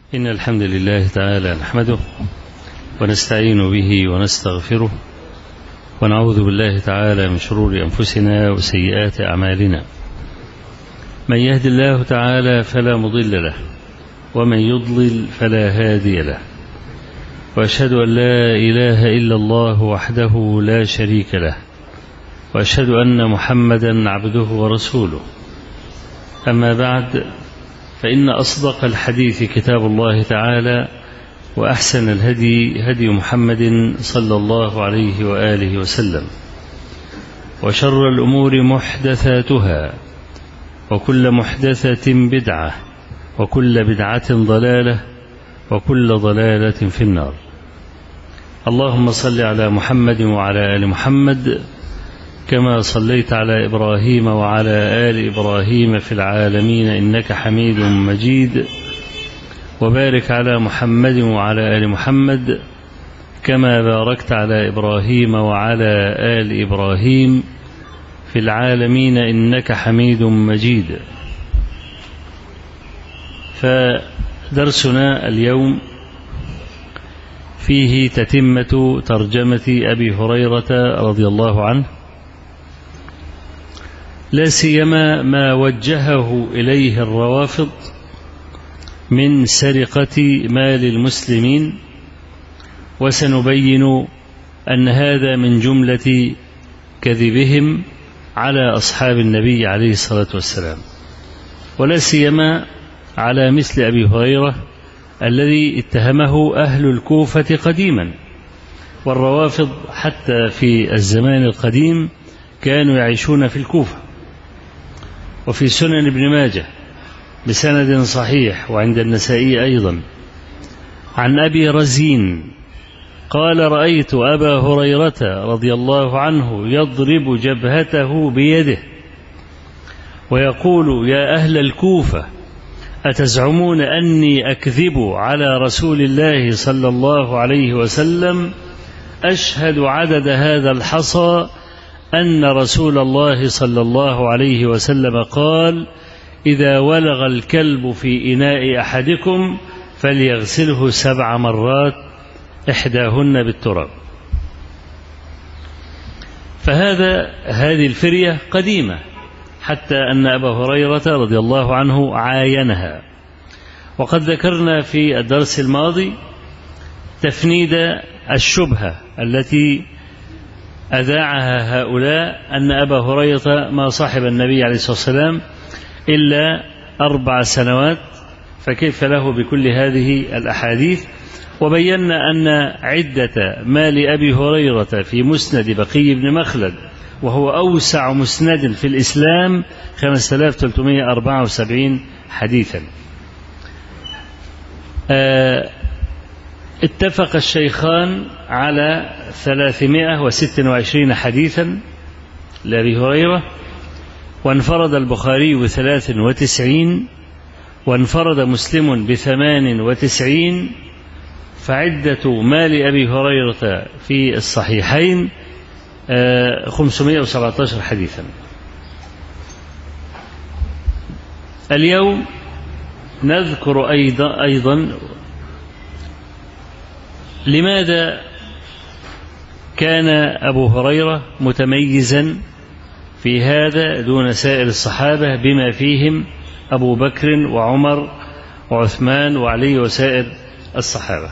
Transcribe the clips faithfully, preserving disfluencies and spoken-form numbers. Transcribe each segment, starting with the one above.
إن الحمد لله تعالى نحمده ونستعين به ونستغفره ونعوذ بالله تعالى من شرور أنفسنا وسيئات أعمالنا. من يهد الله تعالى فلا مضل له ومن يضلل فلا هادي له، وأشهد أن لا إله إلا الله وحده لا شريك له، وأشهد أن محمدا عبده ورسوله. أما بعد، فإن أصدق الحديث كتاب الله تعالى، وأحسن الهدي هدي محمد صلى الله عليه وآله وسلم، وشر الأمور محدثاتها، وكل محدثة بدعة، وكل بدعة ضلالة، وكل ضلالة في النار. اللهم صل على محمد وعلى آل محمد كما صليت على إبراهيم وعلى آل إبراهيم في العالمين إنك حميد مجيد، وبارك على محمد وعلى آل محمد كما باركت على إبراهيم وعلى آل إبراهيم في العالمين إنك حميد مجيد. فدرسنا اليوم فيه تتمة ترجمة أبي هريرة رضي الله عنه، لا سيما ما وجهه إليه الروافض من سرقة مال المسلمين، وسنبين أن هذا من جملة كذبهم على أصحاب النبي عليه الصلاة والسلام، ولا سيما على مثل أبي هريرة الذي اتهمه أهل الكوفة قديما. والروافض حتى في الزمان القديم كانوا يعيشون في الكوفة. وفي سنن ابن ماجه بسند صحيح وعند النسائي أيضا عن أبي رزين قال: رأيت أبا هريرة رضي الله عنه يضرب جبهته بيده ويقول: يا أهل الكوفة، أتزعمون أني أكذب على رسول الله صلى الله عليه وسلم؟ أشهد عدد هذا الحصى أن رسول الله صلى الله عليه وسلم قال: إذا ولغ الكلب في إناء أحدكم فليغسله سبع مرات إحداهن بالتراب. فهذا هذه الفرية قديمة، حتى أن أبا هريرة رضي الله عنه عاينها. وقد ذكرنا في الدرس الماضي تفنيد الشبهة التي أذاعها هؤلاء أن أبا هريرة ما صاحب النبي عليه الصلاة والسلام إلا أربع سنوات، فكيف له بكل هذه الأحاديث؟ وبينا أن عدة مال أبي هريرة في مسند بقي بن مخلد، وهو أوسع مسند في الإسلام، خمسة آلاف وثلاثمائة وأربعة وسبعين حديثا. آه اتفق الشيخان على ثلاثمائة وستة وعشرين حديثا لأبي هريرة، وانفرد البخاري بثلاث وتسعين، وانفرد مسلم بثمان وتسعين، فعدة مال أبي هريرة في الصحيحين خمسمائة وسبعة عشر حديثا. اليوم نذكر أيضا, أيضا لماذا كان أبو هريرة متميزا في هذا دون سائر الصحابة، بما فيهم أبو بكر وعمر وعثمان وعلي وسائر الصحابة.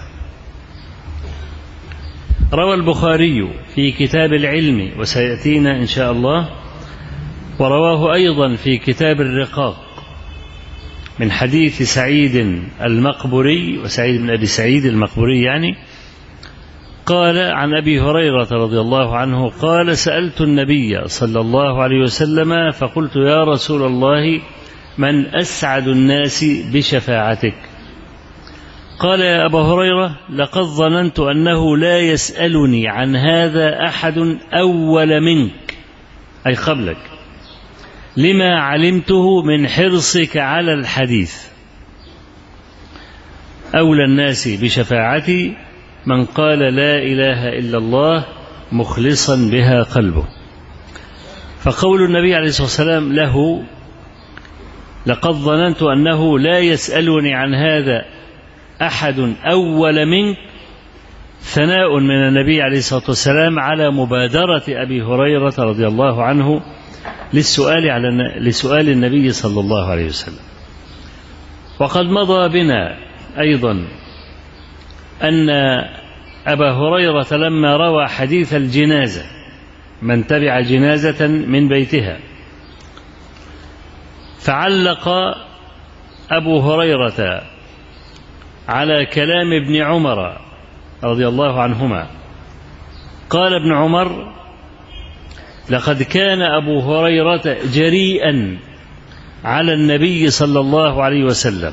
روى البخاري في كتاب العلم، وسيأتينا إن شاء الله، ورواه أيضا في كتاب الرقاق من حديث سعيد المقبري، وسعيد بن أبي سعيد المقبري يعني، قال عن أبي هريرة رضي الله عنه قال: سألت النبي صلى الله عليه وسلم فقلت: يا رسول الله، من أسعد الناس بشفاعتك؟ قال: يا أبا هريرة، لقد ظننت أنه لا يسألني عن هذا أحد أول منك، أي قبلك، لما علمته من حرصك على الحديث. أولى الناس بشفاعتي من قال لا إله إلا الله مخلصا بها قلبه. فقول النبي عليه الصلاة والسلام له: لقد ظننت أنه لا يسألني عن هذا أحد أول منك ثناء من النبي عليه الصلاة والسلام على مبادرة أبي هريرة رضي الله عنه للسؤال على لسؤال النبي صلى الله عليه وسلم. وقد مضى بنا أيضا أن أبا هريرة لما روى حديث الجنازة من تبع جنازة من بيتها، فعلق أبو هريرة على كلام ابن عمر رضي الله عنهما، قال ابن عمر: لقد كان أبو هريرة جريئا على النبي صلى الله عليه وسلم.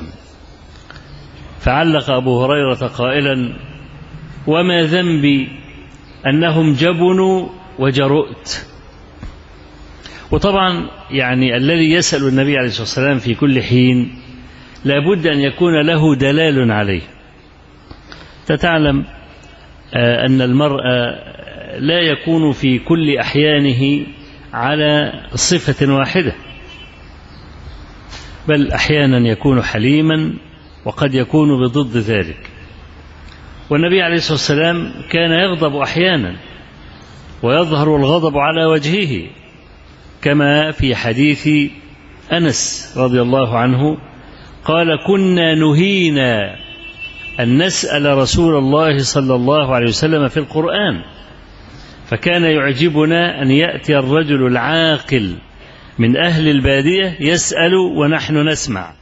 فعلق أبو هريرة قائلا: وما ذنبي أنهم جبنوا وجرؤت. وطبعا يعني الذي يسأل النبي عليه الصلاة والسلام في كل حين لابد أن يكون له دلال عليه. تتعلم أن المرء لا يكون في كل أحيانه على صفة واحدة، بل أحيانا يكون حليما وقد يكون بضد ذلك. والنبي عليه الصلاة والسلام كان يغضب أحيانا ويظهر الغضب على وجهه، كما في حديث أنس رضي الله عنه قال: كنا نهينا أن نسأل رسول الله صلى الله عليه وسلم في القرآن، فكان يعجبنا أن يأتي الرجل العاقل من أهل البادية يسأل ونحن نسمع.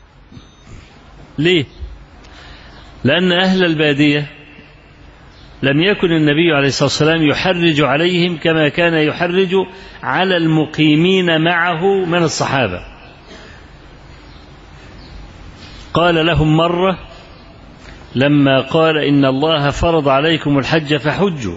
ليه؟ لأن أهل البادية لم يكن النبي عليه الصلاة والسلام يحرج عليهم كما كان يحرج على المقيمين معه من الصحابة. قال لهم مرة لما قال: إن الله فرض عليكم الحج فحجوا،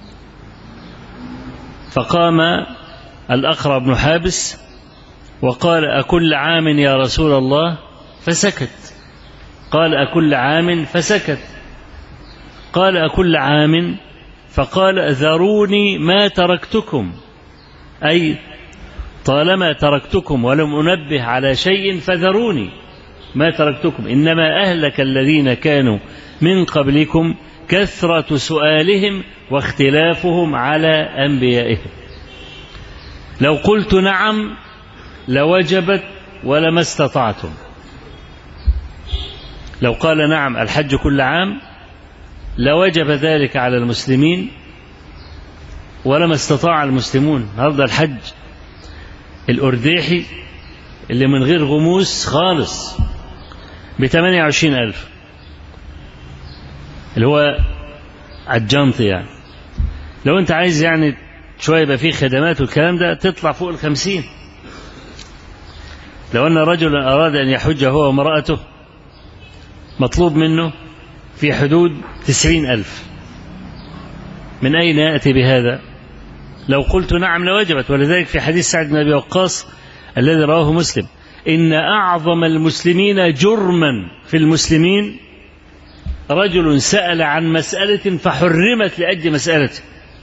فقام الأقرع بن حابس وقال: أكل عام يا رسول الله؟ فسكت. قال: أكل عام؟ فسكت. قال: أكل عام؟ فقال: ذروني ما تركتكم، أي طالما تركتكم ولم أنبه على شيء فذروني ما تركتكم، إنما أهلك الذين كانوا من قبلكم كثرة سؤالهم واختلافهم على أنبيائهم. لو قلت نعم لوجبت ولما استطعتم. لو قال نعم الحج كل عام لوجب ذلك على المسلمين ولما استطاع المسلمون. هذا الحج الأرديحي اللي من غير غموس خالص بثمانية وعشرين ألف، اللي هو عالجنط يعني. لو أنت عايز يعني شوية يبقى فيه خدمات والكلام ده تطلع فوق الخمسين. لو أن رجلا أراد أن يحج هو ومرأته مطلوب منه في حدود تسعين ألف. من أين يأتي بهذا؟ لو قلت نعم لوجبت. ولذلك في حديث سعد بن أبي وقاص الذي رواه مسلم: إن أعظم المسلمين جرما في المسلمين رجل سأل عن مسألة فحرمت لأجل مسألته.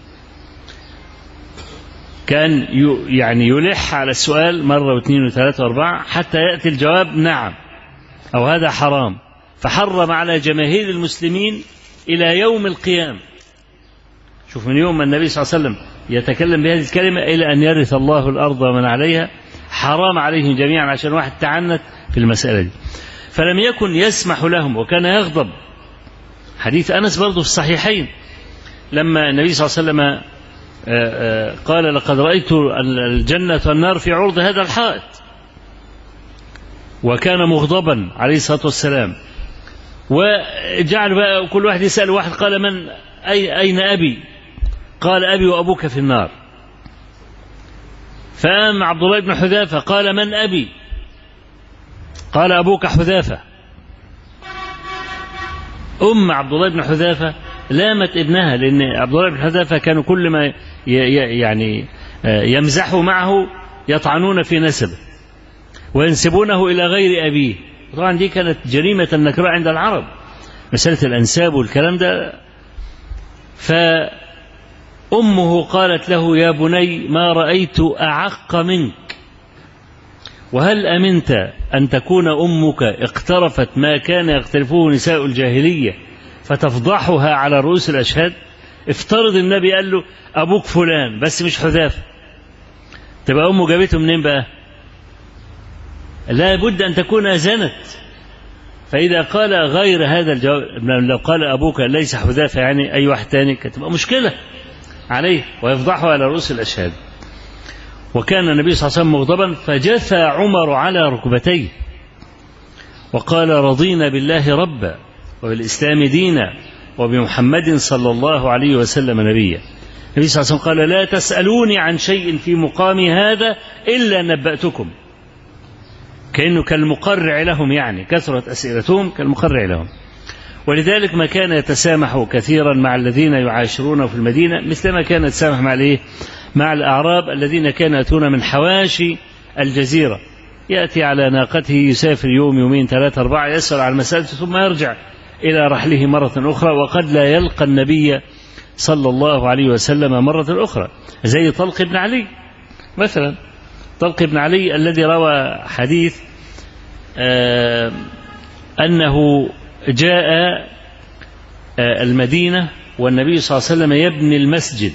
كان يعني يلح على السؤال مرة واثنين وثلاثة واربعة حتى يأتي الجواب نعم أو هذا حرام، فحرم على جماهير المسلمين إلى يوم القيامة. شوف، من يوم النبي صلى الله عليه وسلم يتكلم بهذه الكلمة إلى أن يرث الله الأرض ومن عليها، حرام عليهم جميعا عشان واحد تعنت في المسألة دي. فلم يكن يسمح لهم وكان يغضب. حديث أنس برضه في الصحيحين لما النبي صلى الله عليه وسلم قال: لقد رأيت الجنة والنار في عرض هذا الحائط. وكان مغضبا عليه الصلاة والسلام، وجعل بقى كل واحد يسأل واحد قال: من أي أين أبي؟ قال: أبي وأبوك في النار. فقام عبد الله بن حذافة قال: من أبي؟ قال: أبوك حذافة. أم عبد الله بن حذافة لامت ابنها، لأن عبد الله بن حذافة كانوا كل ما يعني يمزحوا معه يطعنون في نسبه وينسبونه إلى غير أبيه. طبعا دي كانت جريمة النكراء عند العرب، مسألة الأنساب والكلام ده. فأمه قالت له: يا بني ما رأيت أعق منك وهل أمنت أن تكون أمك اقترفت ما كان يقترفه نساء الجاهلية فتفضحها على رؤوس الأشهاد؟ افترض النبي قال له أبوك فلان بس مش حذافة، تبقى أمه جابته منين بقى؟ لا بد أن تكون زنت. فإذا قال غير هذا الجواب، لو قال أبوك ليس حذافة يعني أي واحد تاني، كتبقى مشكلة عليه ويفضحه على رؤوس الأشهاد. وكان النبي صلى الله عليه وسلم مغضبا فجثى عمر على ركبتيه وقال رضينا بالله ربا وبالإسلام دينا وبمحمد صلى الله عليه وسلم نبيا. النبي صلى الله عليه وسلم قال لا تسألوني عن شيء في مقامي هذا إلا نبأتكم، كأنه كالمقرع لهم، يعني كثرة أسئلتهم كالمقرع لهم. ولذلك ما كان يتسامح كثيرا مع الذين يعاشرونه في المدينة مثل ما كان يتسامح مع الايه؟ مع الأعراب الذين كانوا يأتون من حواشي الجزيرة، يأتي على ناقته يسافر يوم يومين ثلاثة أربعة يسأل عن المسألة ثم يرجع إلى رحله مرة أخرى، وقد لا يلقى النبي صلى الله عليه وسلم مرة أخرى، زي طلق بن علي مثلا. طلق بن علي الذي روى حديث آه أنه جاء آه المدينة والنبي صلى الله عليه وسلم يبني المسجد،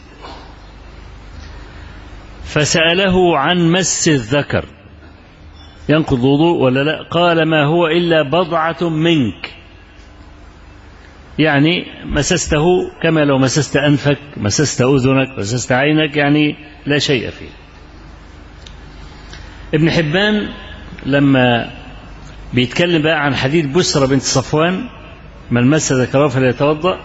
فسأله عن مس الذكر ينقض الوضوء ولا لا؟ قال ما هو إلا بضعة منك، يعني مسسته كما لو مسست أنفك، مسست أذنك، مسست عينك، يعني لا شيء فيه. ابن حبان لما بيتكلم بقى عن حديث بسرة بنت صفوان من مس ذكره فليتوضأ،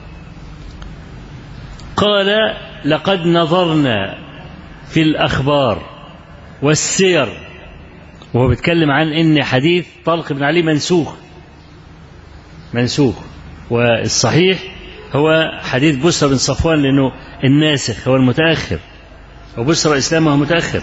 قال لقد نظرنا في الأخبار والسير، وهو بيتكلم عن إن حديث طلق بن علي منسوخ منسوخ والصحيح هو حديث بسرة بن صفوان، لأنه الناسخ هو المتأخر وبسرة إسلامه متأخر.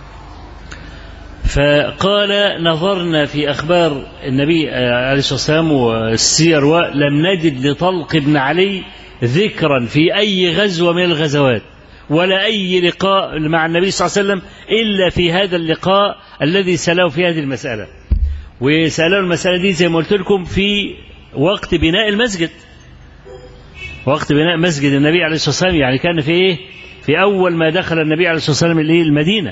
فقال نظرنا في أخبار النبي عليه الصلاة والسلام والسير ولم نجد لطلق بن علي ذكرا في أي غزوة من الغزوات ولا أي لقاء مع النبي صلى الله عليه وسلم إلا في هذا اللقاء الذي سأله في هذه المسألة. وسأله المسألة دي زي ما قلت لكم في وقت بناء المسجد، وقت بناء مسجد النبي عليه الصلاة والسلام، يعني كان في إيه؟ في أول ما دخل النبي عليه الصلاة والسلام المدينة.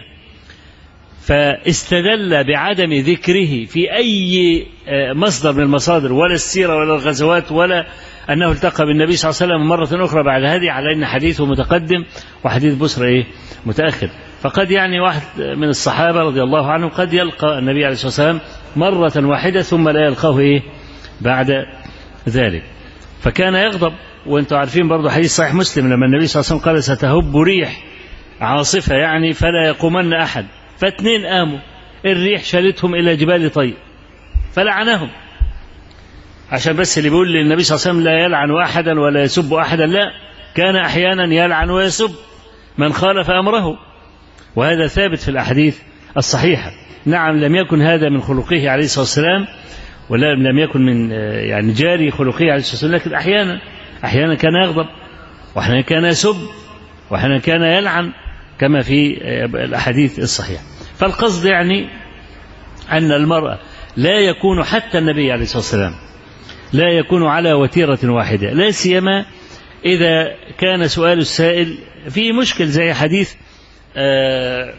فاستدل بعدم ذكره في أي مصدر من المصادر ولا السيرة ولا الغزوات ولا أنه التقى بالنبي صلى الله عليه وسلم مرة أخرى بعد هذه على أن حديثه متقدم وحديث بسرة إيه؟ متأخر. فقد يعني واحد من الصحابة رضي الله عنهم قد يلقى النبي عليه الصلاة والسلام مرة واحدة ثم لا يلقاه إيه؟ بعد ذلك، فكان يغضب. وانتم عارفين برضو حديث صحيح مسلم لما النبي صلى الله عليه وسلم قال ستهب ريح عاصفة يعني فلا يقومن أحد، فاثنين قاموا الريح شالتهم إلى جبال طيب فلعنهم، عشان بس اللي بيقول للنبي صلى الله عليه وسلم لا يلعن أحدا ولا يسب أحدا، لا، كان أحيانا يلعن ويسب من خالف أمره، وهذا ثابت في الأحاديث الصحيحة. نعم لم يكن هذا من خلقه عليه الصلاة والسلام ولا لم يكن من يعني جاري خلقه عليه الصلاة والسلام، لكن أحيانا أحيانا كان يغضب وأحيانا كان يسب وأحيانا كان يلعن كما في الأحاديث الصحيحة. فالقصد يعني أن المرأة لا يكون حتى النبي عليه الصلاة والسلام لا يكون على وتيرة واحدة، لا سيما إذا كان سؤال السائل فيه مشكل، زي حديث آه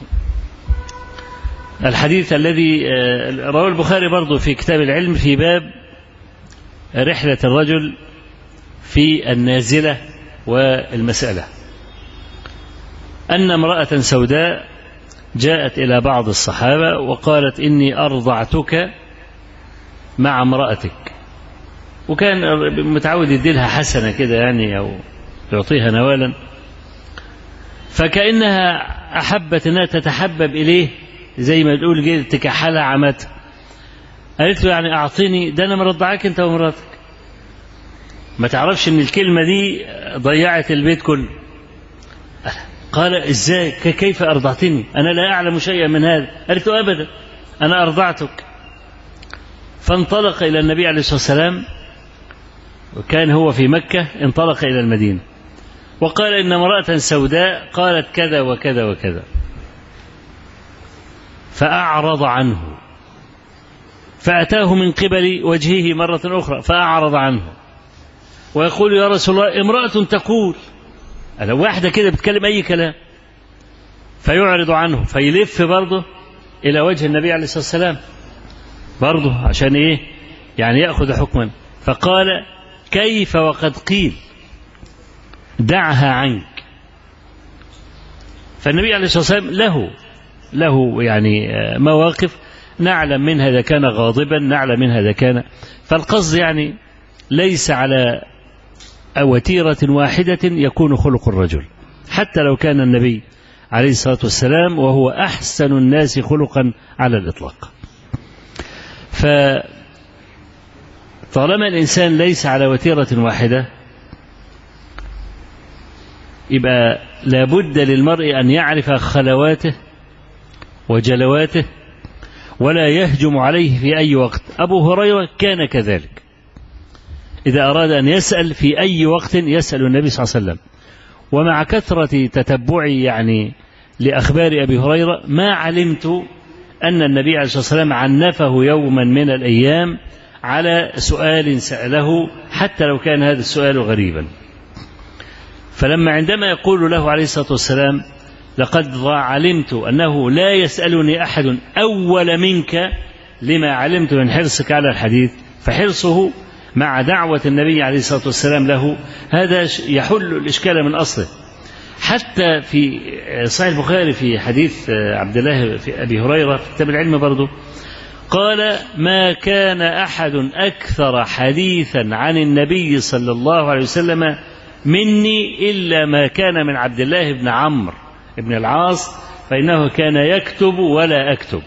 الحديث الذي آه رواه البخاري برضو في كتاب العلم في باب رحلة الرجل في النازلة والمسألة، أن امرأة سوداء جاءت إلى بعض الصحابة وقالت إني أرضعتك مع امرأتك، وكان متعود يديلها حسنة كده يعني أو يعطيها نوالا، فكأنها أحبت أنها تتحبب إليه زي ما تقول جيد تكحلها عمتها، قالت له يعني أعطيني، ده أنا مرضعك أنت ومراتك. ما تعرفش أن الكلمة دي ضيعت البيت كله. قال إزاي كيف أرضعتني أنا لا أعلم شيئا من هذا؟ قالت له أبدا أنا أرضعتك. فانطلق إلى النبي عليه الصلاة والسلام وكان هو في مكة، انطلق إلى المدينة وقال إن امرأة سوداء قالت كذا وكذا وكذا. فأعرض عنه، فأتاه من قبل وجهه مرة أخرى فأعرض عنه، ويقول يا رسول الله امرأة تقول، أنا واحدة كده بتكلم أي كلام، فيعرض عنه فيلف برضه إلى وجه النبي عليه الصلاة والسلام برضه عشان إيه؟ يعني يأخذ حكما. فقال كيف وقد قيل دعها عنك. فالنبي عليه الصلاة والسلام له له يعني مواقف نعلم منها إذا كان غاضبا، نعلم منها إذا كان، فالقصد يعني ليس على وتيرة واحدة يكون خلق الرجل، حتى لو كان النبي عليه الصلاة والسلام وهو أحسن الناس خلقا على الإطلاق. فطالما الإنسان ليس على وتيرة واحدة يبقى لابد للمرء أن يعرف خلواته وجلواته ولا يهجم عليه في أي وقت. أبو هريرة كان كذلك، إذا أراد أن يسأل في أي وقت يسأل النبي صلى الله عليه وسلم. ومع كثرة تتبعي يعني لأخبار أبي هريرة ما علمت أن النبي عليه الصلاة والسلام عنفه يوما من الأيام على سؤال سأله حتى لو كان هذا السؤال غريبا. فلما عندما يقول له عليه الصلاة والسلام لقد علمت أنه لا يسألني أحد أول منك لما علمت من حرصك على الحديث، فحرصه مع دعوة النبي عليه الصلاة والسلام له هذا يحل الإشكال من أصله. حتى في صحيح البخاري في حديث عبد الله في أبي هريرة في كتاب العلم برضه قال ما كان أحد أكثر حديثا عن النبي صلى الله عليه وسلم مني إلا ما كان من عبد الله بن عمرو بن العاص فإنه كان يكتب ولا أكتب.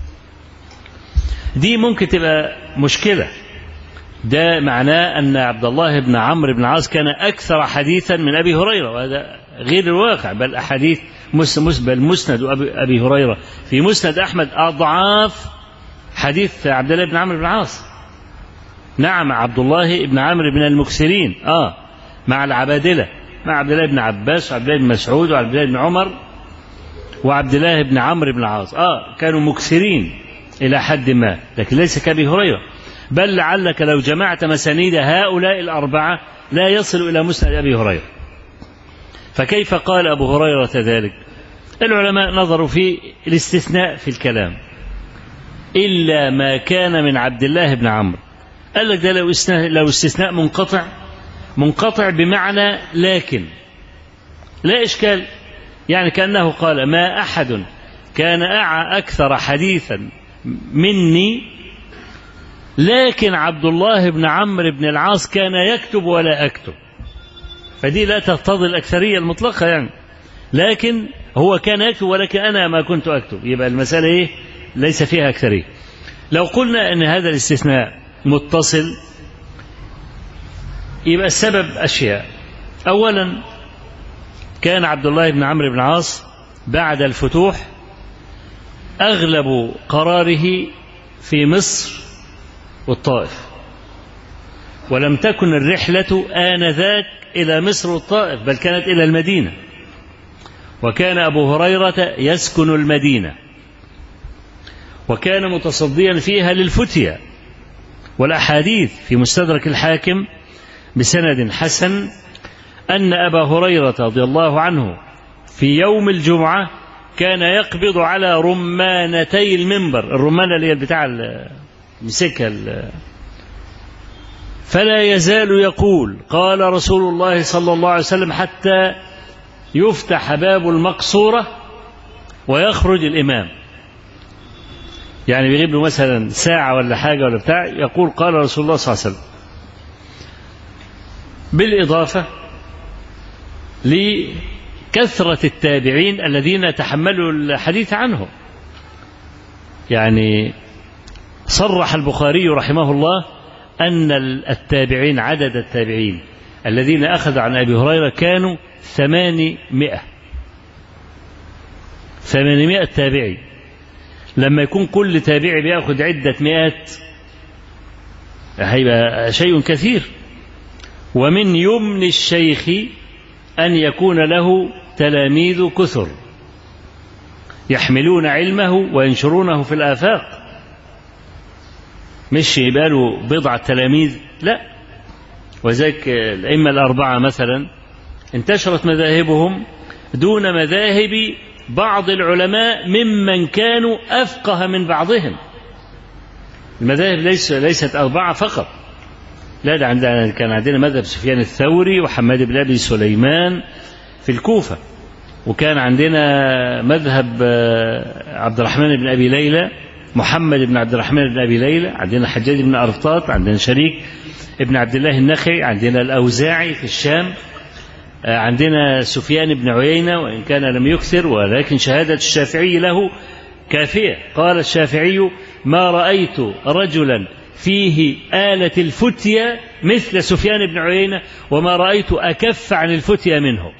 دي ممكن تبقى مشكلة، ده معناه أن عبد الله بن عمرو بن العاص كان أكثر حديثا من أبي هريرة، وهذا غير الواقع، بل أحاديث بل مسند أبي هريرة في مسند أحمد أضعاف حديث عبد الله بن عمرو بن العاص. نعم عبد الله بن عمرو بن المكثرين آه مع العبادلة، مع عبد الله بن عباس وعبد الله بن مسعود وعبد الله بن عمر وعبد الله بن عمرو بن العاص آه كانوا مكثرين إلى حد ما، لكن ليس كأبي هريرة. بل لعلك لو جمعت مسانيد هؤلاء الأربعة لا يصل إلى مسند أبي هريرة. فكيف قال أبو هريرة ذلك؟ العلماء نظروا في الاستثناء في الكلام، إلا ما كان من عبد الله بن عمرو. قال لك ده لو استثناء, لو استثناء منقطع منقطع بمعنى لكن لا إشكال، يعني كأنه قال ما أحد كان أعى أكثر حديثا مني لكن عبد الله بن عمرو بن العاص كان يكتب ولا أكتب، فدي لا تقتضي الأكثرية المطلقة يعني، لكن هو كان يكتب ولكن أنا ما كنت أكتب، يبقى المسألة إيه؟ ليس فيها أكثرية. لو قلنا أن هذا الاستثناء متصل يبقى السبب أشياء. أولا كان عبد الله بن عمرو بن العاص بعد الفتوح أغلب قراره في مصر والطائف، ولم تكن الرحلة آنذاك إلى مصر والطائف بل كانت إلى المدينة، وكان أبو هريرة يسكن المدينة وكان متصديا فيها للفتية. والأحاديث في مستدرك الحاكم بسند حسن أن أبا هريرة رضي الله عنه في يوم الجمعة كان يقبض على رمانتي المنبر، الرمانة اللي هي بتاع المسكة، فلا يزال يقول قال رسول الله صلى الله عليه وسلم حتى يفتح باب المقصورة ويخرج الإمام، يعني بيغيب له مثلا ساعة ولا حاجة ولا بتاع يقول قال رسول الله صلى الله عليه وسلم. بالإضافة لكثرة التابعين الذين تحملوا الحديث عنه، يعني صرح البخاري رحمه الله أن التابعين عدد التابعين الذين أخذوا عن أبي هريرة كانوا ثمانمائة ثمانمائة تابعي. لما يكون كل تابعي بيأخذ عدة مئات هيبقى شيء كثير. ومن يمن الشيخ أن يكون له تلاميذ كثر، يحملون علمه وينشرونه في الآفاق، مش يبقى له بضعة تلاميذ، لا. وذلك الأئمة الأربعة مثلا انتشرت مذاهبهم دون مذاهب بعض العلماء ممن كانوا أفقه من بعضهم. المذاهب ليس ليست أربعة فقط، لا، ده عندنا كان عندنا مذهب سفيان الثوري وحماد بن أبي سليمان في الكوفة، وكان عندنا مذهب عبد الرحمن بن أبي ليلى، محمد بن عبد الرحمن بن أبي ليلى، عندنا حجاج بن أرطاط، عندنا شريك ابن عبد الله النخعي، عندنا الأوزاعي في الشام، عندنا سفيان بن عيينة وإن كان لم يكثر، ولكن شهادة الشافعي له كافية. قال الشافعي: ما رأيت رجلا فيه آلة الفتية مثل سفيان بن عيينة، وما رأيت أكف عن الفتية منه.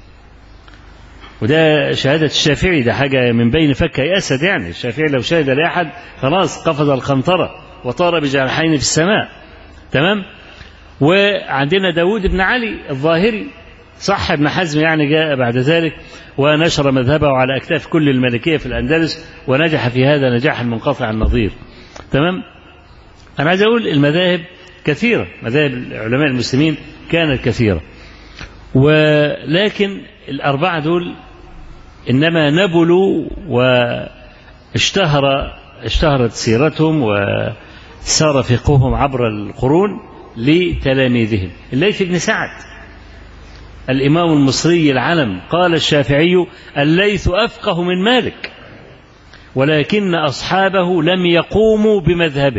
وده شهادة الشافعي، ده حاجة من بين فكي أسد، يعني الشافعي لو شهد لأحد خلاص قفز القنطرة وطار بجناحين في السماء. تمام. وعندنا داود بن علي الظاهري، صح ابن حزم يعني جاء بعد ذلك ونشر مذهبه على أكتاف كل الملكية في الأندلس، ونجح في هذا نجاحا منقطع النظير. تمام. أنا عايز أقول المذاهب كثيرة، مذاهب العلماء المسلمين كانت كثيرة، ولكن الأربعة دول إنما نبلوا واشتهر اشتهرت سيرتهم وسار فقههم عبر القرون لتلاميذهم. الليث بن سعد الإمام المصري العلم قال الشافعي: الليث أفقه من مالك، ولكن أصحابه لم يقوموا بمذهبه.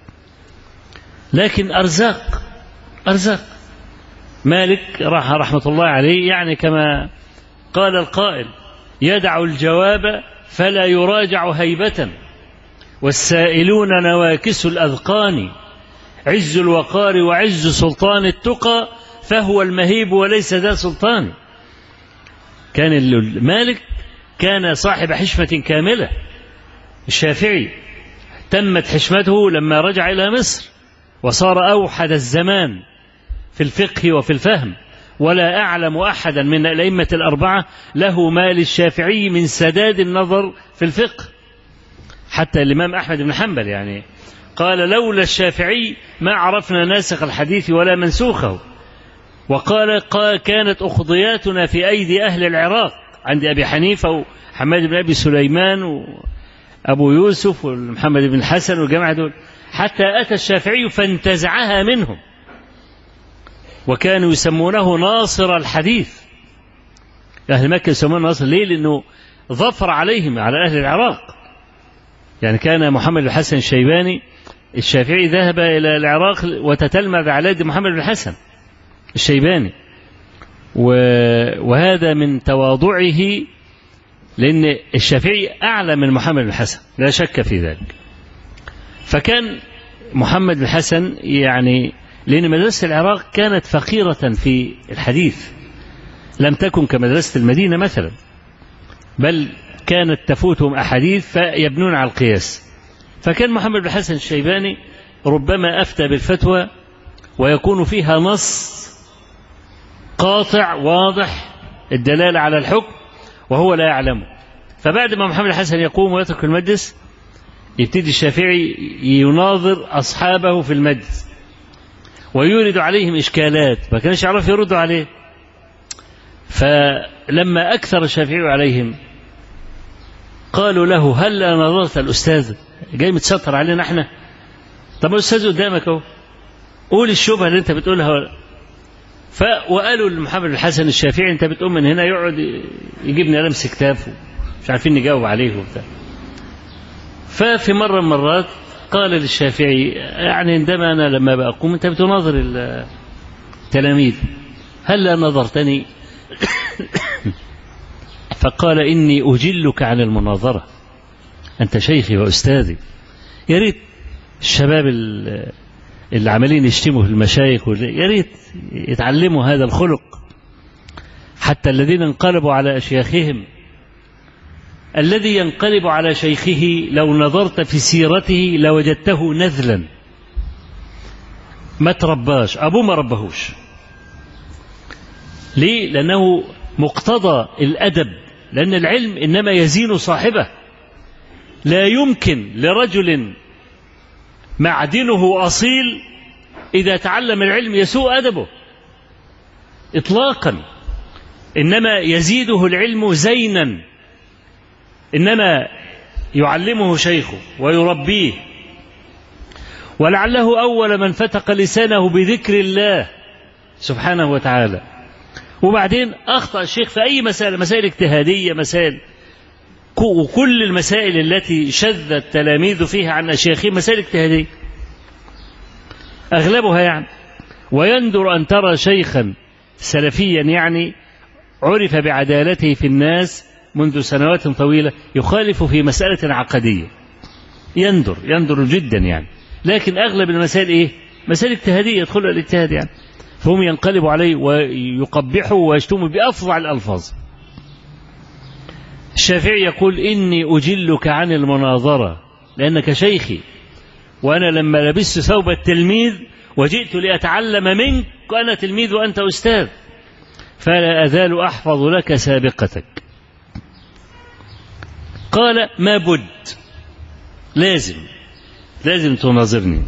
لكن أرزاق أرزاق مالك راح رحمة الله عليه، يعني كما قال القائل: يدع الجواب فلا يراجع هيبة، والسائلون نواكس الأذقان، عز الوقار وعز سلطان التقى، فهو المهيب وليس ذا سلطان. كان مالك كان صاحب حشمة كاملة. الشافعي تمت حشمته لما رجع إلى مصر وصار أوحد الزمان في الفقه وفي الفهم، ولا أعلم أحدا من الأئمة الأربعة له ما للشافعي من سداد النظر في الفقه. حتى الإمام أحمد بن حنبل يعني قال: لولا الشافعي ما عرفنا ناسخ الحديث ولا منسوخه. وقال: كانت أخضياتنا في أيدي أهل العراق، عند أبي حنيفة وحماد بن أبي سليمان وأبو يوسف ومحمد بن الحسن والجماعة دول، حتى أتى الشافعي فانتزعها منهم، وكانوا يسمونه ناصر الحديث. أهل مكة يسمونه ناصر ليه؟ لأنه ظفر عليهم على أهل العراق. يعني كان محمد بن الحسن الشيباني الشافعي ذهب إلى العراق وتتلمذ على يد محمد بن الحسن الشيباني، وهذا من تواضعه، لأن الشافعي أعلى من محمد بن الحسن لا شك في ذلك. فكان محمد بن الحسن يعني، لأن مدرسة العراق كانت فقيرة في الحديث، لم تكن كمدرسة المدينة مثلا، بل كانت تفوتهم أحاديث فيبنون على القياس. فكان محمد بن الحسن الشيباني ربما أفتى بالفتوى ويكون فيها نص قاطع واضح الدلالة على الحكم وهو لا يعلمه، فبعد ما محمد الحسن يقوم ويترك المجلس يبتدي الشافعي يناظر أصحابه في المجلس ويورد عليهم إشكالات ما كانش يعرف يردوا عليه. فلما أكثر الشافعي عليهم قالوا له: هل لا نظرت الأستاذ جاي متستر علينا احنا؟ طب الأستاذ قدامك اهو، قول الشبهة اللي انت بتقولها. ف وقالوا لمحمد الحسن الشافعي: انت بتقوم من هنا يقعد يجيبنا لمس كتاف مش عارفين نجاوب عليه وبتاع. ففي مرة من المرات قال للشافعي: يعني عندما أنا لما بقوم أنت بتناظر التلاميذ، هل لا نظرتني؟ فقال: إني أجلك عن المناظرة، أنت شيخي وأستاذي. يا ريت الشباب اللي عمالين يشتموا في المشايخ يا ريت يتعلموا هذا الخلق، حتى الذين انقلبوا على أشياخهم. الذي ينقلب على شيخه لو نظرت في سيرته لوجدته نذلا، ما ترباش، أبوه ما ربهوش. ليه؟ لأنه مقتضى الأدب لأن العلم إنما يزين صاحبه. لا يمكن لرجل معدنه أصيل إذا تعلم العلم يسوء أدبه إطلاقا، إنما يزيده العلم زينا، إنما يعلمه شيخه ويربيه. ولعله أول من فتق لسانه بذكر الله سبحانه وتعالى. وبعدين أخطأ الشيخ في أي مسألة، مسائل اجتهادية، مسائل، وكل المسائل التي شذ التلاميذ فيها عن أشياخهم مسائل اجتهادية أغلبها يعني. ويندر أن ترى شيخا سلفيا يعني عرف بعدالته في الناس منذ سنوات طويلة يخالف في مسألة عقدية، يندر يندر جدا يعني. لكن أغلب المسائل إيه؟ مسائل اجتهادية يدخلها الاجتهاد يعني، فهم ينقلبوا عليه ويقبحوا ويشتموا بأفظع الألفاظ. الشافعي يقول إني أجلك عن المناظرة لأنك شيخي، وأنا لما لبست ثوب التلميذ وجئت لأتعلم منك وأنا تلميذ وأنت أستاذ، فلا أزال أحفظ لك سابقتك. قال ما بد، لازم لازم تناظرني.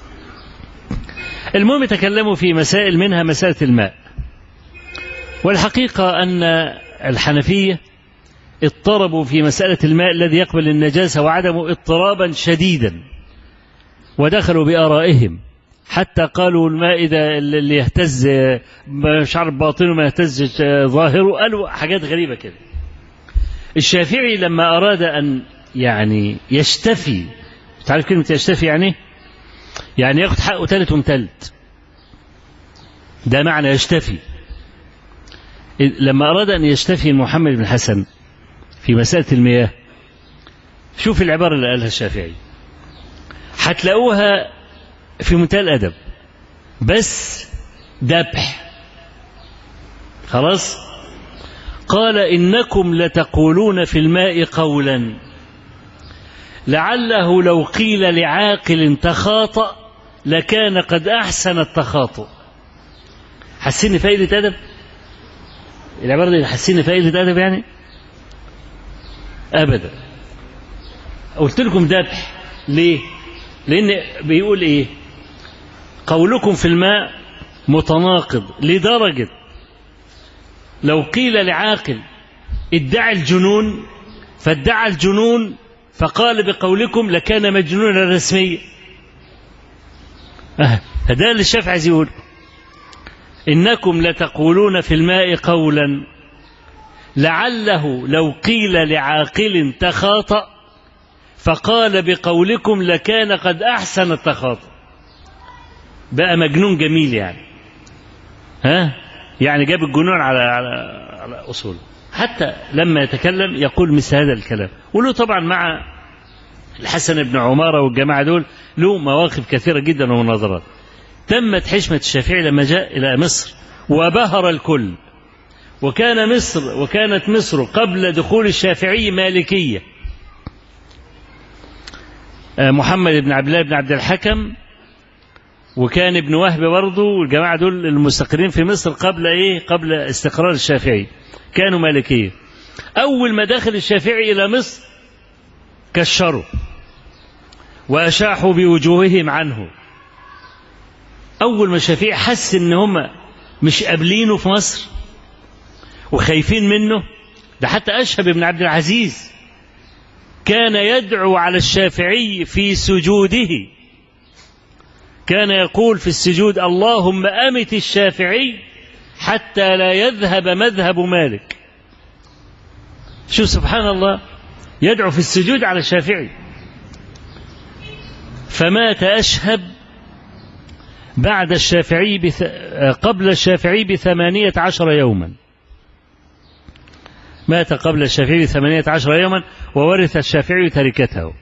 المهم تكلموا في مسائل منها مسألة الماء. والحقيقة أن الحنفية اضطربوا في مسألة الماء الذي يقبل النجاسة وعدمه اضطرابا شديدا، ودخلوا بآرائهم حتى قالوا الماء إذا اللي يهتز مش عارف باطنه ما يهتز ظاهره، قالوا حاجات غريبة كده. الشافعي لما أراد أن يعني يشتفي، تعرف كلمة يشتفي يعني يعني ياخد حقه تالت ومتلت، ده معنى يشتفي. لما أراد أن يشتفي محمد بن حسن في مسألة المياه، شوف العبارة اللي قالها الشافعي، هتلاقوها في منتهى الأدب بس ذبح. خلاص، قال إنكم لتقولون في الماء قولا لعله لو قيل لعاقل تخاطأ لكان قد أحسن التخاطؤ. حسين فائدة أدب العبارة دي، حسين فائدة أدب يعني أبدا. قلت لكم ذبح ليه؟ لأن بيقول إيه؟ قولكم في الماء متناقض لدرجة لو قيل لعاقل ادعى الجنون فادعى الجنون فقال بقولكم لكان مجنونا رسميا. أه. هذا اللي الشافعي عايز يقول، إنكم لتقولون في الماء قولا لعله لو قيل لعاقل تخاطأ فقال بقولكم لكان قد أحسن التخاطؤ. بقى مجنون جميل يعني، ها يعني جاب الجنون على على على أصوله. حتى لما يتكلم يقول مثل هذا الكلام. وله طبعا مع الحسن بن عمارة والجماعة دول له مواقف كثيرة جدا ومناظرات. تمت حشمة الشافعي لما جاء إلى مصر وبهر الكل، وكان مصر وكانت مصر قبل دخول الشافعي مالكية. محمد بن عبد الله بن عبد الحكم وكان ابن وهب برضه، والجماعة دول المستقرين في مصر قبل إيه؟ قبل استقرار الشافعي كانوا مالكية. أول ما دخل الشافعي إلى مصر كشروا وأشاحوا بوجوههم عنه. أول ما الشافعي حس إن هم مش قابلينه في مصر وخايفين منه، ده حتى أشهب بن عبد العزيز كان يدعو على الشافعي في سجوده، كان يقول في السجود اللهم أمت الشافعي حتى لا يذهب مذهب مالك. شوف سبحان الله، يدعو في السجود على الشافعي. فمات أشهب بعد الشافعي بث... قبل الشافعي بثمانية عشر يوما، مات قبل الشافعي بثمانية عشر يوما وورث الشافعي تركته.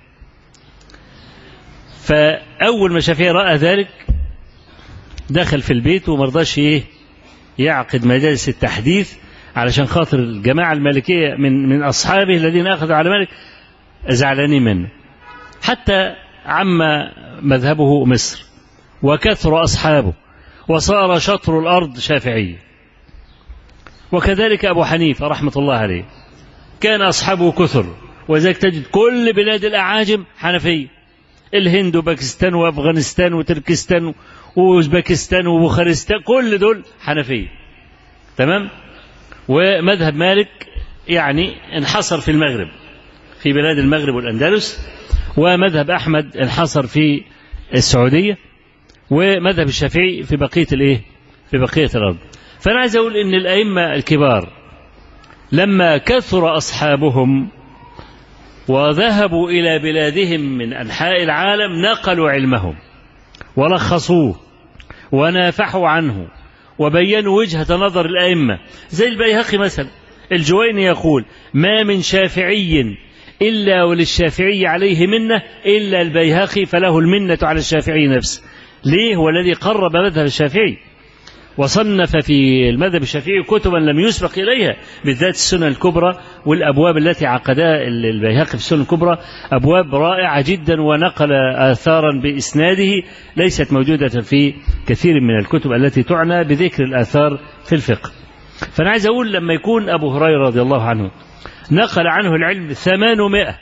فأول ما الشافعي رأى ذلك دخل في البيت ومرضاش إيه يعقد مجالس التحديث علشان خاطر الجماعة المالكية من من أصحابه الذين أخذوا على مالك زعلانين منه، حتى عم مذهبه مصر وكثر أصحابه وصار شطر الأرض شافعي. وكذلك أبو حنيفة رحمة الله عليه كان أصحابه كثر، وذلك تجد كل بلاد الأعاجم حنفية، الهند وباكستان وأفغانستان وتركستان وأوزبكستان وبوخارستان كل دول حنفية. تمام. ومذهب مالك يعني انحصر في المغرب، في بلاد المغرب والأندلس، ومذهب أحمد انحصر في السعودية، ومذهب الشافعي في بقية الإيه؟ في بقية الأرض. فأنا عايز أقول إن الأئمة الكبار لما كثر أصحابهم وذهبوا إلى بلادهم من أنحاء العالم نقلوا علمهم ولخصوه ونافحوا عنه وبينوا وجهة نظر الأئمة. زي البيهقي مثلا، الجويني يقول: ما من شافعي إلا وللشافعي عليه منة إلا البيهقي فله المنة على الشافعي نفسه. ليه؟ هو الذي قرب مذهب الشافعي وصنف في المذهب الشافعي كتبا لم يسبق إليها، بالذات السنن الكبرى والأبواب التي عقدها البيهقي في السنن الكبرى، أبواب رائعة جدا، ونقل آثارا بإسناده ليست موجودة في كثير من الكتب التي تعنى بذكر الآثار في الفقه. فأنا عايز أقول لما يكون أبو هريرة رضي الله عنه نقل عنه العلم ثمانمائة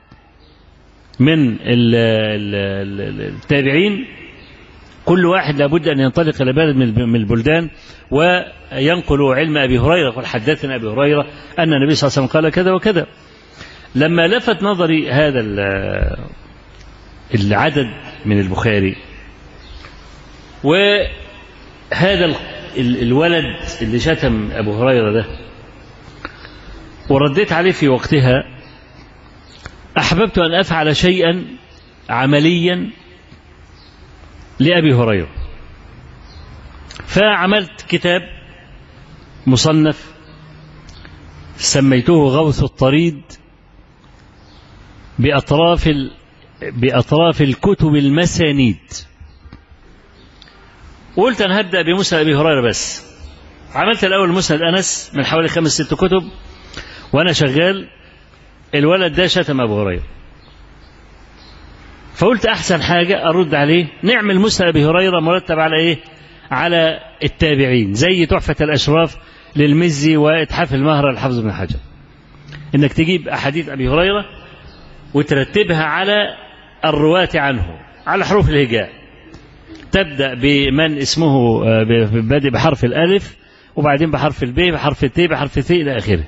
من التابعين، كل واحد لابد أن ينطلق إلى بلد من البلدان وينقل علم أبي هريرة، قال: حدثنا أبي هريرة أن النبي صلى الله عليه وسلم قال كذا وكذا. لما لفت نظري هذا العدد من البخاري وهذا الولد اللي شتم أبو هريرة ده، ورديت عليه في وقتها، أحببت أن أفعل شيئا عمليا لأبي هريرة، فعملت كتاب مصنف سميته غوث الطريد بأطراف بأطراف الكتب المسانيد. وقلت أنا هبدأ بمسند أبي هريرة بس. عملت الأول مسند أنس من حوالي خمس ست كتب، وأنا شغال الولد ده شتم أبو هريرة، فقلت أحسن حاجة أرد عليه نعمل مسند أبي هريرة مرتب على إيه؟ على التابعين، زي تحفة الأشراف للمزي وإتحاف المهرة للحافظ بن حجر، إنك تجيب أحاديث أبي هريرة وترتبها على الرواة عنه على حروف الهجاء، تبدأ بمن اسمه بادئ بحرف الألف، وبعدين بحرف الب، بحرف الت، بحرف الث إلى آخره.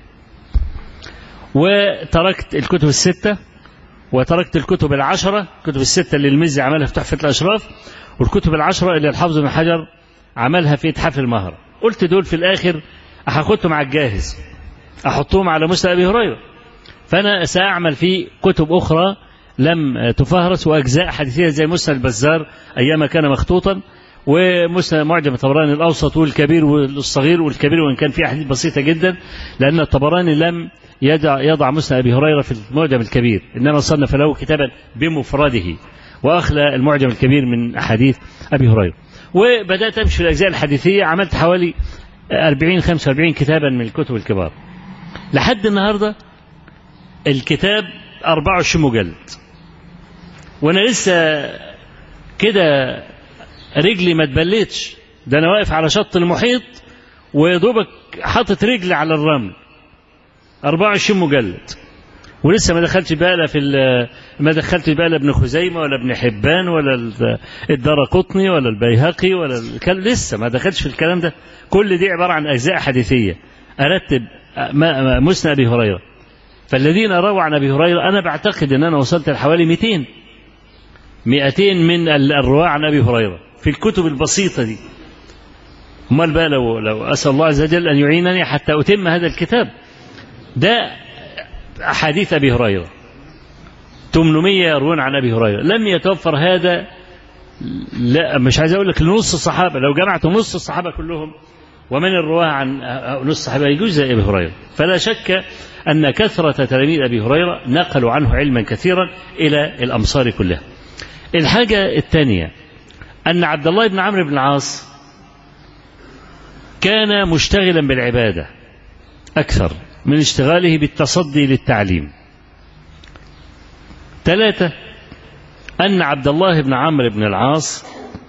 وتركت الكتب الستة، وتركت الكتب العشرة، الكتب الستة اللي المزي عملها في تحفة الأشراف، والكتب العشرة اللي الحافظ بن حجر عملها في إتحاف المهرة. قلت دول في الآخر هاخدهم على الجاهز، أحطهم على مسند أبي هريرة. فأنا سأعمل في كتب أخرى لم تفهرس، وأجزاء حديثية زي مسند البزار أيام كان مخطوطا، ومسند معجم الطبراني الأوسط والكبير والصغير، والكبير وإن كان فيه أحاديث بسيطة جدا، لأن الطبراني لم يضع, يضع مسند أبي هريرة في المعجم الكبير، إنما صنف له كتابا بمفرده وأخلى المعجم الكبير من أحاديث أبي هريرة. وبدأت أمشي في الأجزاء الحديثية، عملت حوالي أربعين خمسة وأربعين كتابا من الكتب الكبار. لحد النهاردة الكتاب أربعة وعشرين مجلد، وأنا لسه كده رجلي ما تبلتش، ده أنا واقف على شط المحيط ويدوبك حاطط رجلي على الرمل. أربعة وعشرين مجلد، ولسه ما دخلتش بقى لا في ما دخلتش بقى لا ابن خزيمة ولا ابن حبان ولا الدارقطني ولا البيهقي ولا الكلام، لسه ما دخلتش في الكلام ده. كل دي عبارة عن أجزاء حديثية أرتب مسند أبي هريرة. فالذين رووا عن أبي هريرة أنا بعتقد أن أنا وصلت لحوالي مئتين مئتين من الرواة عن أبي هريرة في الكتب البسيطة دي. امال بقى لو لو أسأل الله عز وجل أن يعينني حتى أتم هذا الكتاب. ده أحاديث أبي هريرة ثمانمائة يروون عن أبي هريرة، لم يتوفر هذا، لا مش عايز أقول لك لنص الصحابة، لو جمعت نص الصحابة كلهم ومن الرواه عن نص الصحابة يجوز زي أبي هريرة. فلا شك أن كثرة تلاميذ أبي هريرة نقلوا عنه علما كثيرا إلى الأمصار كلها. الحاجة الثانية أن عبد الله بن عمرو بن العاص كان مشتغلا بالعبادة أكثر من اشتغاله بالتصدي للتعليم. ثلاثة أن عبد الله بن عمرو بن العاص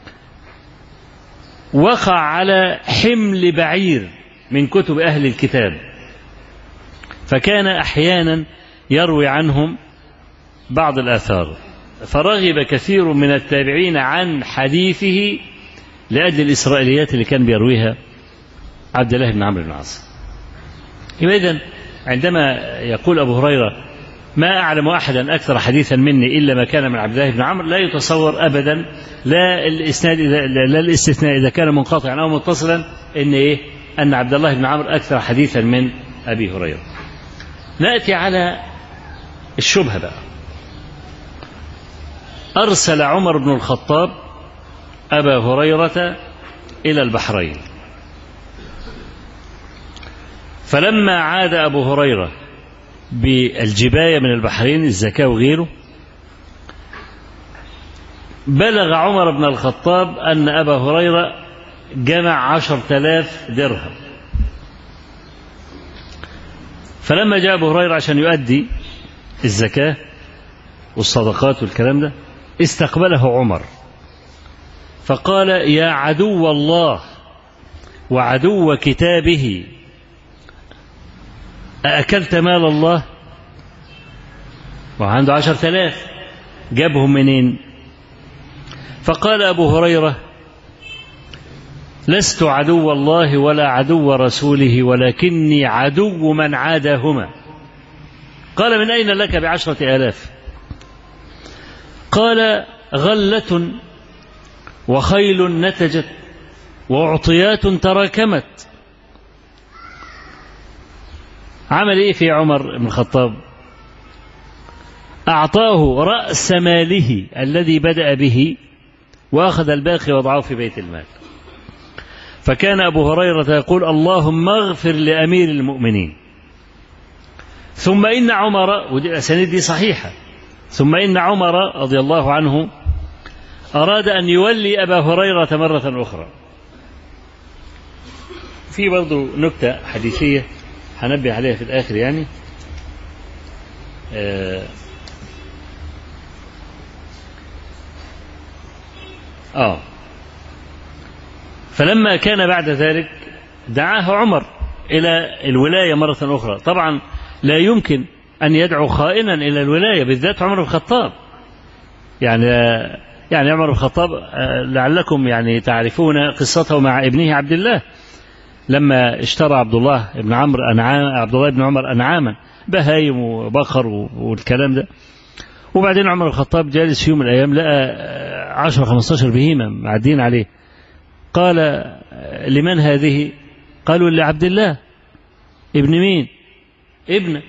وقع على حمل بعير من كتب أهل الكتاب، فكان أحيانا يروي عنهم بعض الآثار، فرغب كثير من التابعين عن حديثه لأجل الإسرائيليات اللي كان بيرويها عبد الله بن عمرو بن العاص. إذن عندما يقول أبو هريرة ما أعلم أحدا أكثر حديثا مني إلا ما كان من عبد الله بن عمرو، لا يتصور أبدا لا الإسناد لا الاستثناء إذا كان منقطعا أو متصلا إن إيه أن عبد الله بن عمرو أكثر حديثا من أبي هريرة. نأتي على الشبهة بقى. أرسل عمر بن الخطاب أبا هريرة إلى البحرين، فلما عاد أبو هريرة بالجباية من البحرين الزكاة وغيره، بلغ عمر بن الخطاب أن أبا هريرة جمع عشر آلاف درهم. فلما جاء أبو هريرة عشان يؤدي الزكاة والصدقات والكلام ده، استقبله عمر فقال يا عدو الله وعدو كتابه، أأكلت مال الله؟ وعنده عشر آلاف، جابهم منين؟ فقال أبو هريرة لست عدو الله ولا عدو رسوله ولكني عدو من عاداهما. قال من أين لك بعشرة آلاف؟ قال غلة وخيل نتجت وعطيات تراكمت. عمل إيه في عمر بن الخطاب؟ أعطاه رأس ماله الذي بدأ به وأخذ الباقي وضعه في بيت المال. فكان أبو هريرة يقول اللهم اغفر لأمير المؤمنين. ثم إن عمر، ودي الأسانيد دي صحيحة، ثم إن عمر رضي الله عنه أراد أن يولي أبا هريرة مرة أخرى. في برضو نكتة حديثية هنبه عليها في الآخر يعني. آه, آه فلما كان بعد ذلك دعاه عمر إلى الولاية مرة أخرى. طبعا لا يمكن أن يدعو خائنا إلى الولاية، بالذات عمر بن الخطاب. يعني يعني عمر بن الخطاب لعلكم يعني تعرفون قصته مع ابنه عبد الله لما اشترى عبد الله بن عمرو أنعام عبد الله بن عمر أنعاما بهايم وبقر والكلام ده. وبعدين عمر بن الخطاب جالس في يوم من الأيام لقى عشرة خمستاشر بهيمة معدين عليه. قال لمن هذه؟ قالوا لعبد الله. ابن مين؟ ابنك.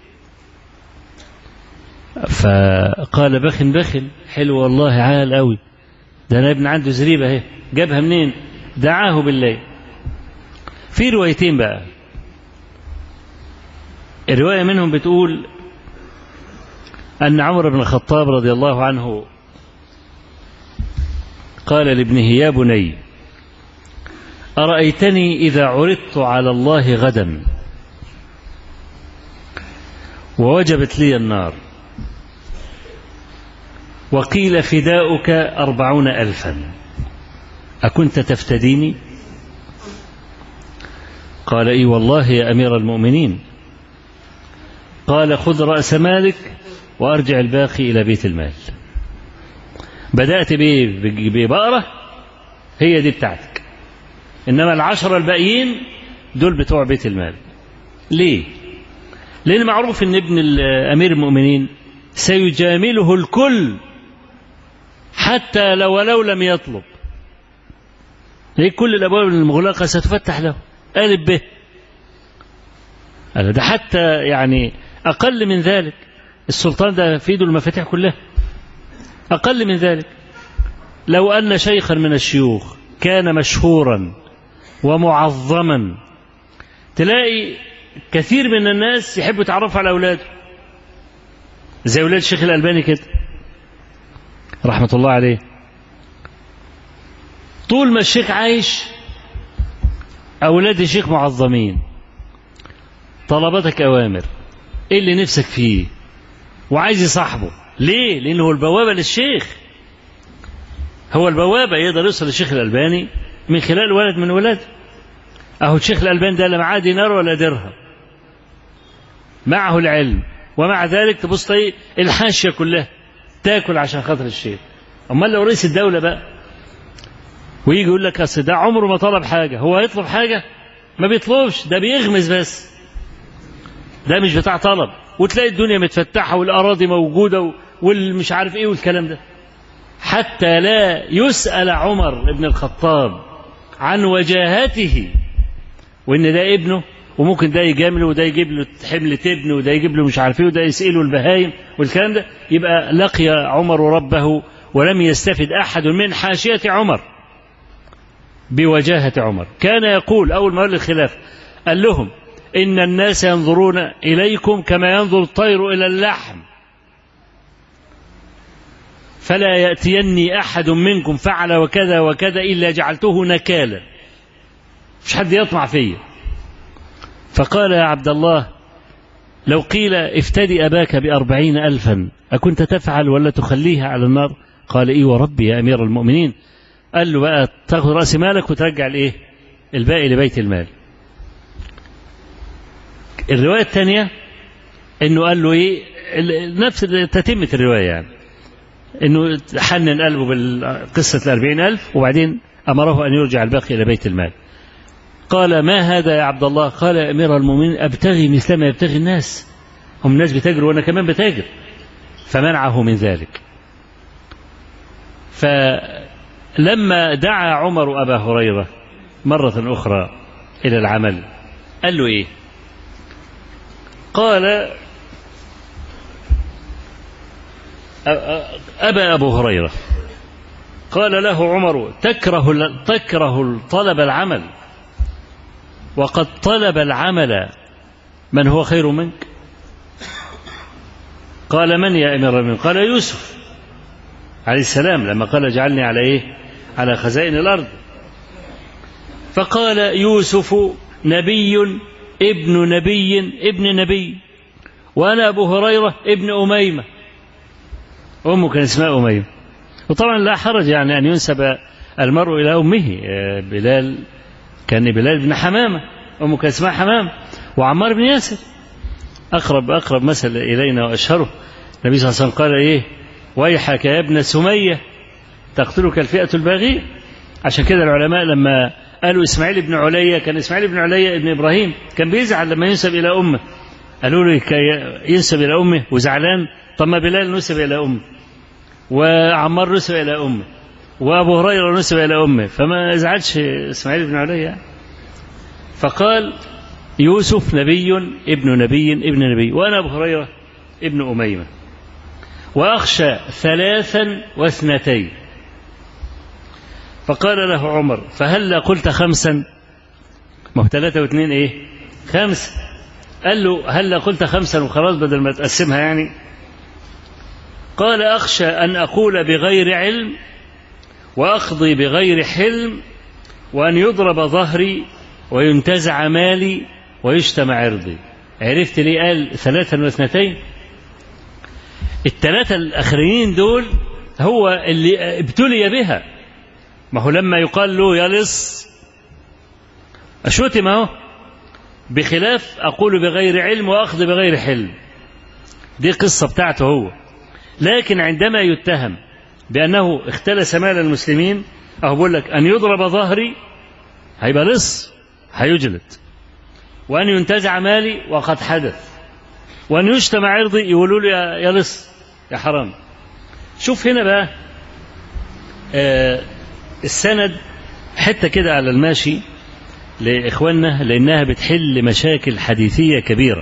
فقال بخن بخن، حلو والله عال قوي، ده انا ابن عنده زريبه اهي، جابها منين؟ دعاه بالليل. في روايتين بقى، الروايه منهم بتقول ان عمر بن الخطاب رضي الله عنه قال لابنه يا بني أرأيتني إذا عرضت على الله غدا ووجبت لي النار وقيل فداؤك أربعون ألفا أكنت تفتديني؟ قال إي والله يا أمير المؤمنين. قال خذ رأس مالك وأرجع الباقي إلى بيت المال. بدأت ببقرة هي دي بتاعتك، إنما العشرة الباقيين دول بتوع بيت المال. ليه؟ لأن معروف إن ابن أمير المؤمنين سيجامله الكل حتى لو ولو لم يطلب. هي كل الأبواب المغلقة ستفتح له ألف به. ده حتى يعني أقل من ذلك، السلطان ده في يده المفاتيح كلها. أقل من ذلك لو أن شيخا من الشيوخ كان مشهورا ومعظما، تلاقي كثير من الناس يحبوا يتعرفوا على أولاده، زي أولاد الشيخ الألباني كده رحمة الله عليه. طول ما الشيخ عايش أولاد الشيخ معظمين، طلباتك أوامر، إيه اللي نفسك فيه، وعايز يصاحبه. ليه؟ لأنه هو البوابة للشيخ، هو البوابة يقدر يوصل للشيخ الألباني من خلال ولد من ولاده. أهو الشيخ الألباني ده لا معاه دينار ولا درهم، معه العلم، ومع ذلك تبص تلاقي الحاشية كلها تاكل عشان خاطر الشيخ. أمال لو رئيس الدولة بقى ويجي يقول لك أصل ده عمره ما طلب حاجة، هو هيطلب حاجة؟ ما بيطلبش، ده بيغمز بس، ده مش بتاع طلب. وتلاقي الدنيا متفتحة والأراضي موجودة والمش عارف إيه والكلام ده، حتى لا يسأل عمر بن الخطاب عن وجاهته وإن ده ابنه، وممكن ده يجامله وده يجيب له حمل تبن وده يجيب له مش عارف ايه وده يسأله البهايم والكلام ده. يبقى لقي عمر ربه ولم يستفد أحد من حاشية عمر بوجاهة عمر. كان يقول أول ما قال الخلاف قال لهم إن الناس ينظرون إليكم كما ينظر الطير إلى اللحم، فلا يأتيني أحد منكم فعل وكذا وكذا إلا جعلته نكالا، مش حد يطمع فيه. فقال يا عبد الله لو قيل افتدي أباك بأربعين ألفا أكنت تفعل ولا تخليها على النار؟ قال إيه وربي يا أمير المؤمنين. قال له بقى تاخذ رأس مالك وترجع الإيه الباقي لبيت المال. الرواية الثانية إنه قال له إيه نفس تتمة الرواية، يعني إنه حنن قلبه بالقصة الأربعين ألف وبعدين أمره أن يرجع الباقي إلى بيت المال. قال ما هذا يا عبد الله؟ قال يا أمير المؤمنين أبتغي مثل ما يبتغي الناس، هم الناس بتاجر وأنا كمان بتاجر. فمنعه من ذلك. فلما دعا عمر أبا هريرة مرة أخرى إلى العمل قال له إيه؟ قال أبا أبو هريرة، قال له عمر تكره تكره طلب العمل وقد طلب العمل من هو خير منك؟ قال من يا أمير المؤمنين؟ قال يوسف عليه السلام لما قال اجعلني على إيه على خزائن الأرض. فقال يوسف نبي ابن نبي ابن نبي، وأنا أبو هريرة ابن أميمة، أمه كان اسمها أميمة. وطبعا لا حرج يعني أن ينسب المرء إلى أمه. بلال كان بلال بن حمامة، أمه كان اسمها حمامة. وعمار بن ياسر أقرب أقرب مثل إلينا وأشهره، النبي صلى الله عليه وسلم قال إيه ويحك يا ابن سمية تقتلك الفئة الباغية. عشان كده العلماء لما قالوا إسماعيل بن علية، كان إسماعيل بن علية ابن إبراهيم كان بيزعل لما ينسب إلى أمه، قالوا له ينسب إلى أمه وزعلان، طب ما بلال نسب إلى أمه وعمار نسب إلى أمه وأبو هريرة نسب إلى أمه، فما يزعلش إسماعيل بن علية. فقال يوسف نبي ابن نبي ابن نبي، وأنا أبو هريرة ابن أميمة، وأخشى ثلاثا واثنتين. فقال له عمر فهل قلت خمسا؟ ما هو ثلاثة واثنين إيه خمسة. قال له هل قلت خمسا وخلاص بدل ما تقسمها يعني؟ قال أخشى أن أقول بغير علم وأقضي بغير حلم وأن يضرب ظهري وينتزع مالي ويشتم عرضي. عرفت ليه قال ثلاثا واثنتين؟ الثلاثة الأخرين دول هو اللي ابتلي بها. ما هو لما يقال له يلص أشوتم اهو، بخلاف أقول بغير علم وأخذ بغير حلم، دي قصة بتاعته هو. لكن عندما يتهم بأنه اختلس مال المسلمين، أهو بقول لك أن يضرب ظهري هيبقى لص هيجلد، وأن ينتزع مالي وقد حدث، وأن يشتم عرضي يقولوا له يا لص يا حرام. شوف هنا بقى آه السند حتى كده على الماشي لإخواننا، لأنها بتحل مشاكل حديثية كبيرة.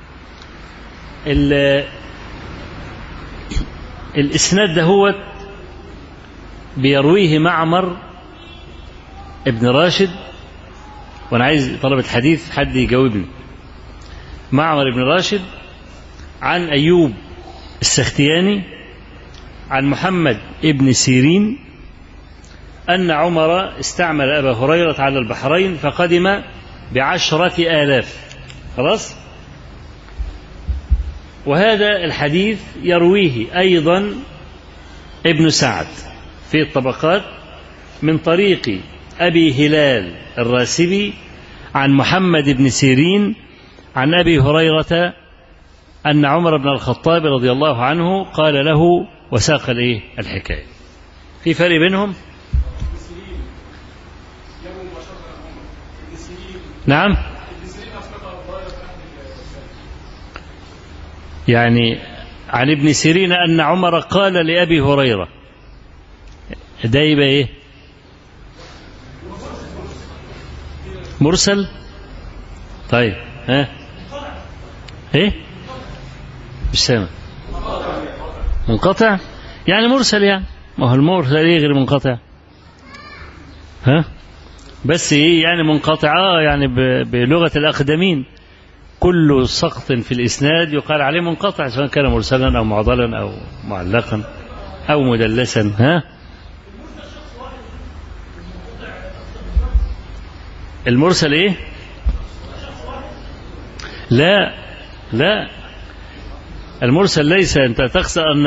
الإسناد ده هو بيرويه معمر ابن راشد، وأنا عايز طلبة الحديث حد يجاوبني. معمر ابن راشد عن أيوب السختياني عن محمد ابن سيرين أن عمر استعمل أبا هريرة على البحرين فقدم بعشرة آلاف. خلاص. وهذا الحديث يرويه أيضا ابن سعد في الطبقات من طريق أبي هلال الراسبي عن محمد بن سيرين عن أبي هريرة أن عمر بن الخطاب رضي الله عنه قال له وساق الإيه الحكاية. في فرق بينهم؟ نعم، يعني عن ابن سيرين أن عمر قال لأبي هريرة، ده يبقى إيه؟ مرسل. طيب ها إيه؟ مش سامع. منقطع يعني مرسل، يعني ما هو المرسل إيه غير منقطع؟ ها بس إيه يعني منقطع؟ آه يعني بلغة الأقدمين كل سقط في الإسناد يقال عليه منقطع، سواء كان مرسلا أو معضلا أو معلقا أو مدلسا. ها المرسل إيه؟ لا لا، المرسل ليس، أنت تقصد أن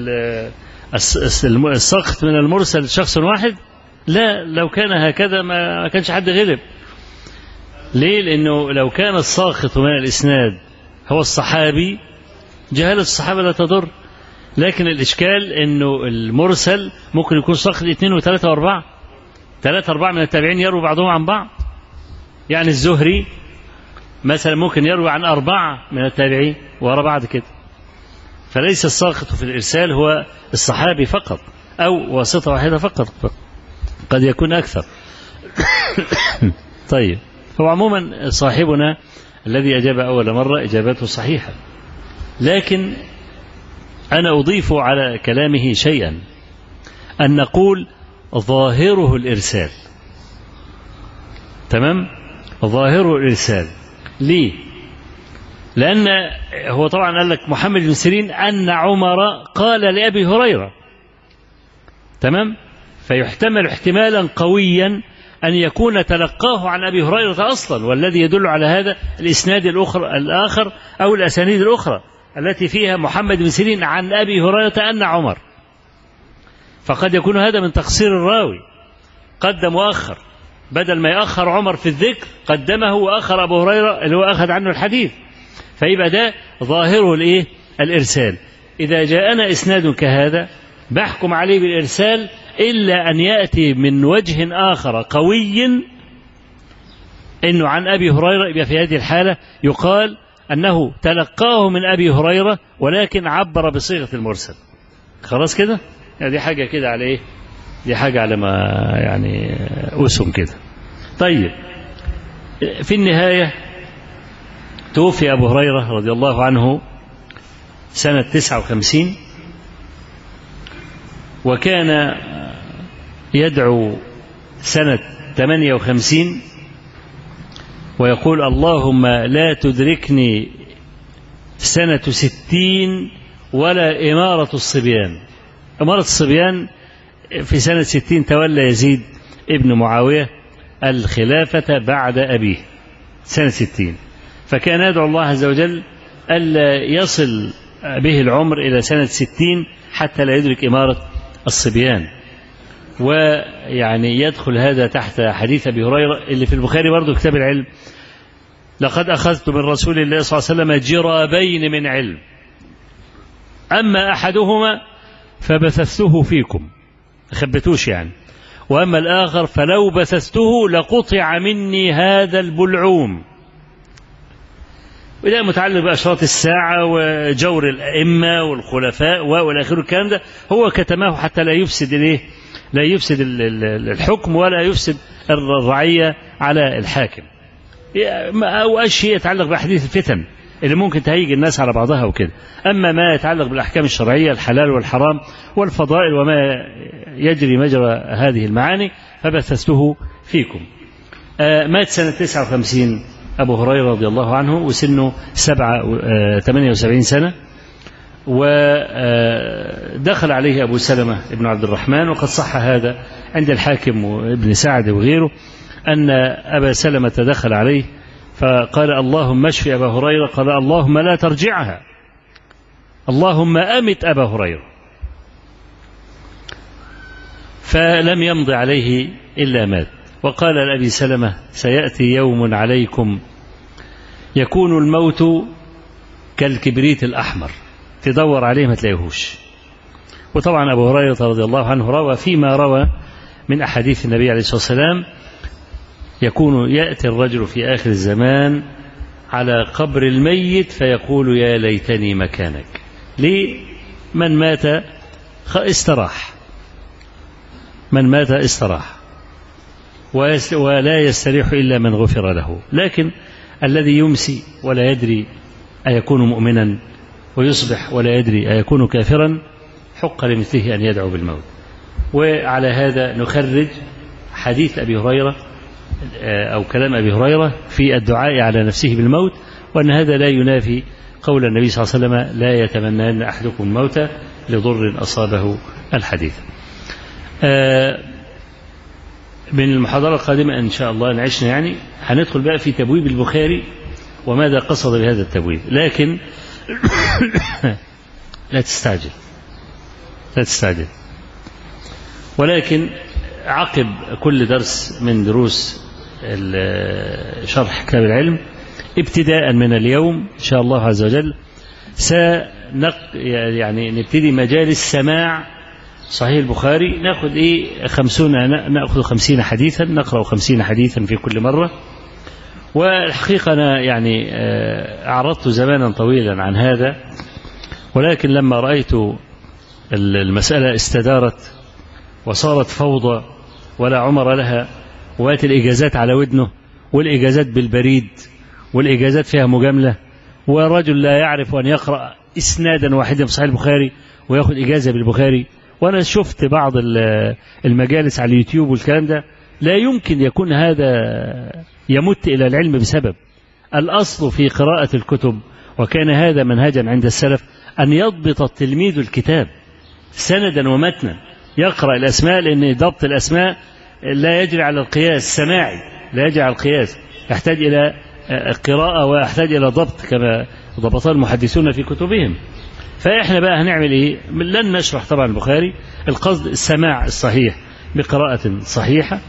السقط من المرسل شخص واحد؟ لا، لو كان هكذا ما كانش حد غلب. ليه؟ لأنه لو كان الساقط من الإسناد هو الصحابي جهالة الصحابة لا تضر، لكن الإشكال أنه المرسل ممكن يكون ساقط اثنين وثلاثة وأربعة، ثلاثة أربعة من التابعين يروي بعضهم عن بعض. يعني الزهري مثلا ممكن يروي عن أربعة من التابعين ورا بعض كده، فليس الساقط في الإرسال هو الصحابي فقط أو واسطة واحدة فقط، قد يكون أكثر. طيب، هو عموما صاحبنا الذي أجاب أول مرة إجابته صحيحة، لكن أنا أضيف على كلامه شيئا، أن نقول ظاهره الإرسال. تمام؟ ظاهره الإرسال. ليه؟ لأن هو طبعا قال لك محمد بن سيرين أن عمر قال لأبي هريرة، تمام؟ فيحتمل احتمالا قويا أن يكون تلقاه عن أبي هريرة أصلا، والذي يدل على هذا الإسناد الأخر الآخر أو الأسانيد الأخرى التي فيها محمد بن سيرين عن أبي هريرة أن عمر. فقد يكون هذا من تقصير الراوي، قدم وأخر، بدل ما يأخر عمر في الذكر قدمه وأخر أبو هريرة اللي هو أخذ عنه الحديث، فيبقى ده ظاهره الإيه؟ الإرسال. إذا جاءنا إسناد كهذا بحكم عليه بالإرسال إلا أن يأتي من وجه آخر قوي إنه عن أبي هريرة، يبقى في هذه الحالة يقال أنه تلقاه من أبي هريرة ولكن عبر بصيغة المرسل. خلاص كده؟ يعني دي حاجة كده على إيه؟ دي حاجة على ما يعني أسهم كده. طيب، في النهاية توفي أبو هريرة رضي الله عنه سنة تسعة وخمسين، وكان يدعو سنة ثمانية وخمسين ويقول اللهم لا تدركني سنة ستين ولا إمارة الصبيان. إمارة الصبيان في سنة ستين تولى يزيد ابن معاوية الخلافة بعد أبيه سنة ستين، فكان يدعو الله عز وجل ألا يصل به العمر إلى سنة ستين حتى لا يدرك إمارة الصبيان. ويعني يدخل هذا تحت حديث أبي هريرة اللي في البخاري برضو كتاب العلم: لقد أخذت من رسول الله صلى الله عليه وسلم جرابين من علم، أما أحدهما فبثثته فيكم، خبتوش يعني، وأما الآخر فلو بثثته لقطع مني هذا البلعوم. وده متعلق بأشراط الساعة وجور الأئمة والخلفاء والآخر. الكلام ده هو كتماه حتى لا يفسد الايه؟ لا يفسد الحكم ولا يفسد الرعية على الحاكم، أو أشياء يتعلق بأحاديث الفتن اللي ممكن تهيج الناس على بعضها وكده. أما ما يتعلق بالأحكام الشرعية، الحلال والحرام والفضائل وما يجري مجرى هذه المعاني، فبثثته فيكم. آه مات سنة تسعة وخمسين أبو هريرة رضي الله عنه وسنه سبعة ثمانية وسبعين سنة، ودخل عليه أبو سلمة ابن عبد الرحمن، وقد صح هذا عند الحاكم وابن سعد وغيره أن أبا سلمة دخل عليه فقال اللهم اشف أبا هريرة، قال اللهم لا ترجعها، اللهم أمت أبا هريرة. فلم يمض عليه إلا مات. وقال لأبي سلمة سيأتي يوم عليكم يكون الموت كالكبريت الأحمر، تدور عليه ما تلاقيهوش. وطبعا أبو هريرة رضي الله عنه روى فيما روى من أحاديث النبي عليه الصلاة والسلام يكون يأتي الرجل في آخر الزمان على قبر الميت فيقول يا ليتني مكانك. ليه؟ من مات استراح، من مات استراح، ولا يستريح إلا من غفر له. لكن الذي يمسي ولا يدري أيكون مؤمنا ويصبح ولا يدري أيكون كافرا حق لمثله أن يدعو بالموت. وعلى هذا نخرج حديث أبي هريرة أو كلام أبي هريرة في الدعاء على نفسه بالموت، وأن هذا لا ينافي قول النبي صلى الله عليه وسلم لا يتمنى أحدكم الموت لضر أصابه الحديث. من المحاضرة القادمة إن شاء الله نعيشنا يعني هندخل بقى في تبويب البخاري وماذا قصد بهذا التبويب. لكن لا تستعجل لا تستعجل ولكن عقب كل درس من دروس شرح كتاب العلم ابتداء من اليوم إن شاء الله عز وجل سنق يعني نبتدي مجالس سماع صحيح البخاري. ناخذ ايه خمسون ناخذ خمسين حديثا، نقرأ خمسين حديثا في كل مرة. والحقيقة أنا يعني أعرضت زمانا طويلا عن هذا، ولكن لما رأيت المسألة استدارت وصارت فوضى ولا عمر لها، وات الإجازات على ودنه والإجازات بالبريد والإجازات فيها مجاملة، ورجل لا يعرف أن يقرأ إسنادا واحدا في صحيح البخاري ويأخذ إجازة بالبخاري. وأنا شفت بعض المجالس على اليوتيوب والكلام ده، لا يمكن يكون هذا يمت إلى العلم بسبب الأصل في قراءة الكتب، وكان هذا منهجا عند السلف أن يضبط التلميذ الكتاب سندا ومتنا، يقرأ الأسماء، لأن ضبط الأسماء لا يجري على القياس سماعي، لا يجري على القياس، يحتاج إلى قراءة ويحتاج إلى ضبط كما ضبطها المحدثون في كتبهم. فإحنا بقى هنعمل إيه؟ لن نشرح طبعا البخاري، القصد السماع الصحيح بقراءة صحيحة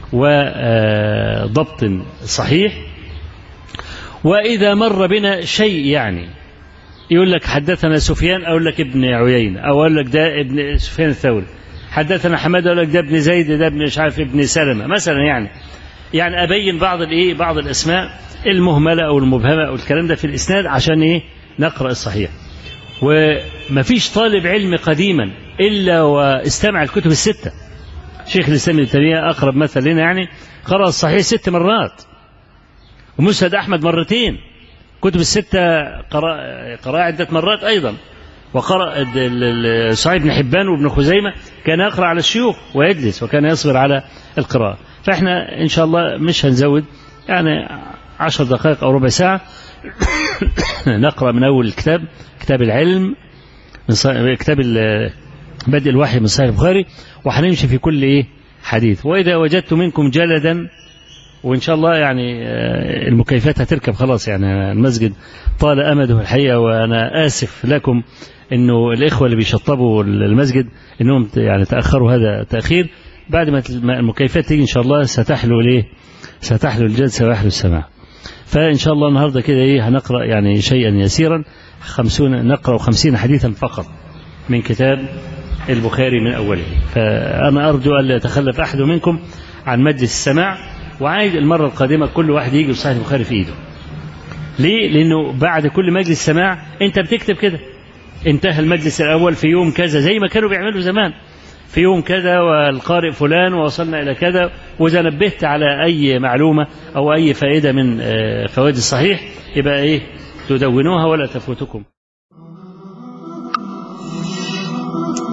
وضبط صحيح. وإذا مر بنا شيء يعني يقول لك حدثنا سفيان، أقول لك ابن عيينة، أو أقول لك ده ابن سفيان الثوري، حدثنا حماد، أقول لك ده ابن زيد، ده ابن مش عارف ابن سلمة مثلا، يعني يعني أبين بعض الإيه بعض الأسماء المهملة أو المبهمة أو الكلام ده في الإسناد عشان إيه نقرأ الصحيح. ومفيش طالب علم قديما إلا واستمع الكتب الستة. شيخ الإسلام ابن تيمية أقرب مثل لنا، يعني قرأ الصحيح ست مرات، ومسند أحمد مرتين، كتب الستة قرأ قرأ عدة مرات أيضا. وقرأ صحيح ابن حبان وابن خزيمة كان يقرأ على الشيوخ ويجلس وكان يصبر على القراءة. فإحنا إن شاء الله مش هنزود يعني عشر دقائق أو ربع ساعة نقرأ من أول الكتاب، كتاب العلم، من كتاب بدء الوحي من صحيح البخاري، وهنمشي في كل إيه حديث. وإذا وجدت منكم جلدا، وإن شاء الله يعني المكيفات هتركب خلاص، يعني المسجد طال أمده الحقيقة، وأنا آسف لكم إنه الإخوة اللي بيشطبوا المسجد إنهم يعني تأخروا هذا تأخير. بعد ما المكيفات تيجي إن شاء الله ستحلو ليه ستحلو الجلسة ويحلو السماع. فإن شاء الله النهاردة كده إيه هنقرأ يعني شيئا يسيرا، خمسون نقرأ خمسين حديثا فقط من كتاب البخاري من أوله. فأنا أرجو أن لا يتخلف أحد منكم عن مجلس السماع، وعايز المرة القادمة كل واحد يجي بصحيح البخاري في إيده. ليه؟ لأنه بعد كل مجلس سماع أنت بتكتب كده انتهى المجلس الأول في يوم كذا، زي ما كانوا بيعملوا زمان، في يوم كذا والقارئ فلان ووصلنا إلى كذا. وإذا نبهت على أي معلومة أو أي فائدة من فوائد الصحيح يبقى إيه تدونوها ولا تفوتكم.